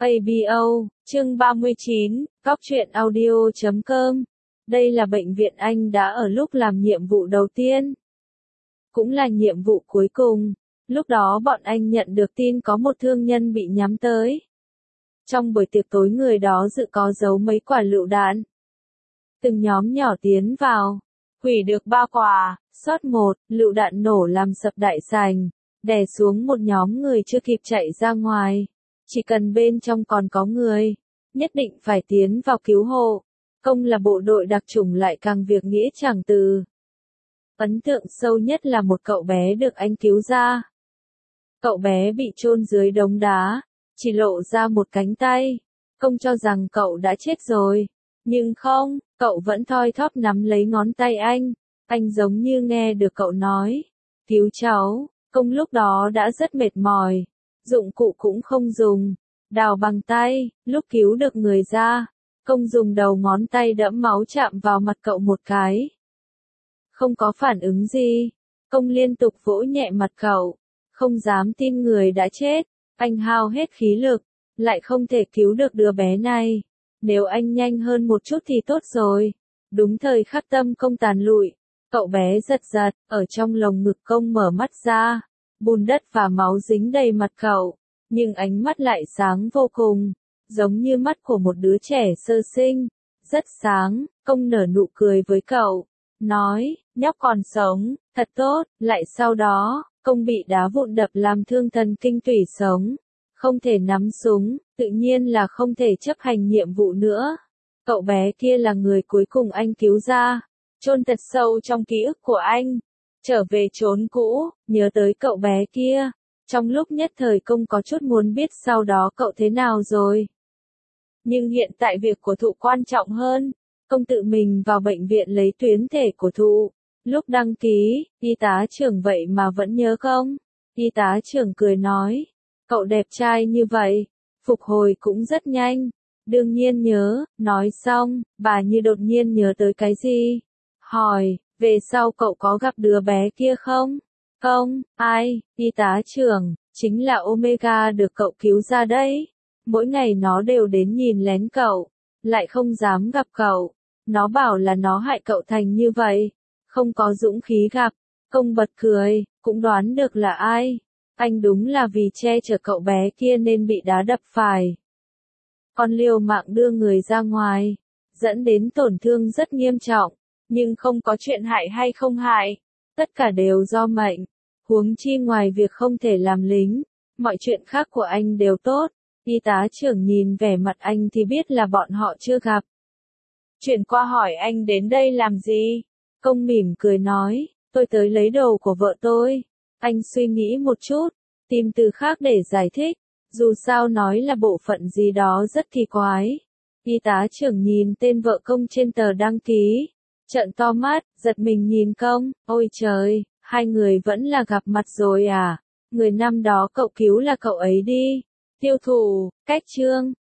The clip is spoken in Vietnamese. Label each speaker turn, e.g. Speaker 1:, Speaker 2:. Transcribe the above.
Speaker 1: ABO, chương 39, Góc truyện audio.com. Đây là bệnh viện anh đã ở lúc làm nhiệm vụ đầu tiên. Cũng là nhiệm vụ cuối cùng. Lúc đó bọn anh nhận được tin có một thương nhân bị nhắm tới. Trong buổi tiệc tối người đó dự có giấu mấy quả lựu đạn. Từng nhóm nhỏ tiến vào. Hủy được 3 quả, sót 1, lựu đạn nổ làm sập đại sảnh, đè xuống một nhóm người chưa kịp chạy ra ngoài. Chỉ cần bên trong còn có người, nhất định phải tiến vào cứu hộ. Công là bộ đội đặc chủng lại càng việc nghĩa chẳng từ. Ấn tượng sâu nhất là một cậu bé được anh cứu ra. Cậu bé bị chôn dưới đống đá, chỉ lộ ra một cánh tay. Công cho rằng cậu đã chết rồi. Nhưng không, cậu vẫn thoi thóp nắm lấy ngón tay anh. Anh giống như nghe được cậu nói. Cứu cháu. Công lúc đó đã rất mệt mỏi. Dụng cụ cũng không dùng. Đào bằng tay, lúc cứu được người ra. Công dùng đầu ngón tay đẫm máu chạm vào mặt cậu một cái. Không có phản ứng gì. Công liên tục vỗ nhẹ mặt cậu. Không dám tin người đã chết. Anh hao hết khí lực. Lại không thể cứu được đứa bé này. Nếu anh nhanh hơn một chút thì tốt rồi. Đúng thời khắc tâm Công tàn lụi. Cậu bé giật giật, ở trong lồng ngực Công mở mắt ra. Bùn đất và máu dính đầy mặt cậu. Nhưng ánh mắt lại sáng vô cùng. Giống như mắt của một đứa trẻ sơ sinh. Rất sáng, Công nở nụ cười với cậu. Nói, nhóc còn sống, thật tốt. Lại sau đó, Công bị đá vụn đập làm thương thần kinh tủy sống. Không thể nắm súng, tự nhiên là không thể chấp hành nhiệm vụ nữa. Cậu bé kia là người cuối cùng anh cứu ra. Chôn thật sâu trong ký ức của anh. Trở về chốn cũ, nhớ tới cậu bé kia. Trong lúc nhất thời Công có chút muốn biết sau đó cậu thế nào rồi. Nhưng hiện tại việc của Thụ quan trọng hơn. Công tự mình vào bệnh viện lấy tuyến thể của Thụ. Lúc đăng ký, y tá trưởng vậy mà vẫn nhớ không? Y tá trưởng cười nói. Cậu đẹp trai như vậy, phục hồi cũng rất nhanh. Đương nhiên nhớ, nói xong, bà như đột nhiên nhớ tới cái gì. Hỏi, về sau cậu có gặp đứa bé kia không? Không, ai, y tá trưởng, chính là Omega được cậu cứu ra đấy. Mỗi ngày nó đều đến nhìn lén cậu, lại không dám gặp cậu. Nó bảo là nó hại cậu thành như vậy, không có dũng khí gặp. Công bật cười, cũng đoán được là ai. Anh đúng là vì che chở cậu bé kia nên bị đá đập phải. Còn liều mạng đưa người ra ngoài, dẫn đến tổn thương rất nghiêm trọng, nhưng không có chuyện hại hay không hại, tất cả đều do mệnh. Huống chi ngoài việc không thể làm lính, mọi chuyện khác của anh đều tốt. Y tá trưởng nhìn vẻ mặt anh thì biết là bọn họ chưa gặp. Chuyển qua hỏi anh đến đây làm gì? Công mỉm cười nói, tôi tới lấy đồ của vợ tôi. Anh suy nghĩ một chút, tìm từ khác để giải thích, dù sao nói là bộ phận gì đó rất kỳ quái. Y tá trưởng nhìn tên vợ Công trên tờ đăng ký, trợn to mắt, giật mình nhìn Công, ôi trời, hai người vẫn là gặp mặt rồi à? Người năm đó cậu cứu là cậu ấy đi. Tiêu Thụ, cách chương.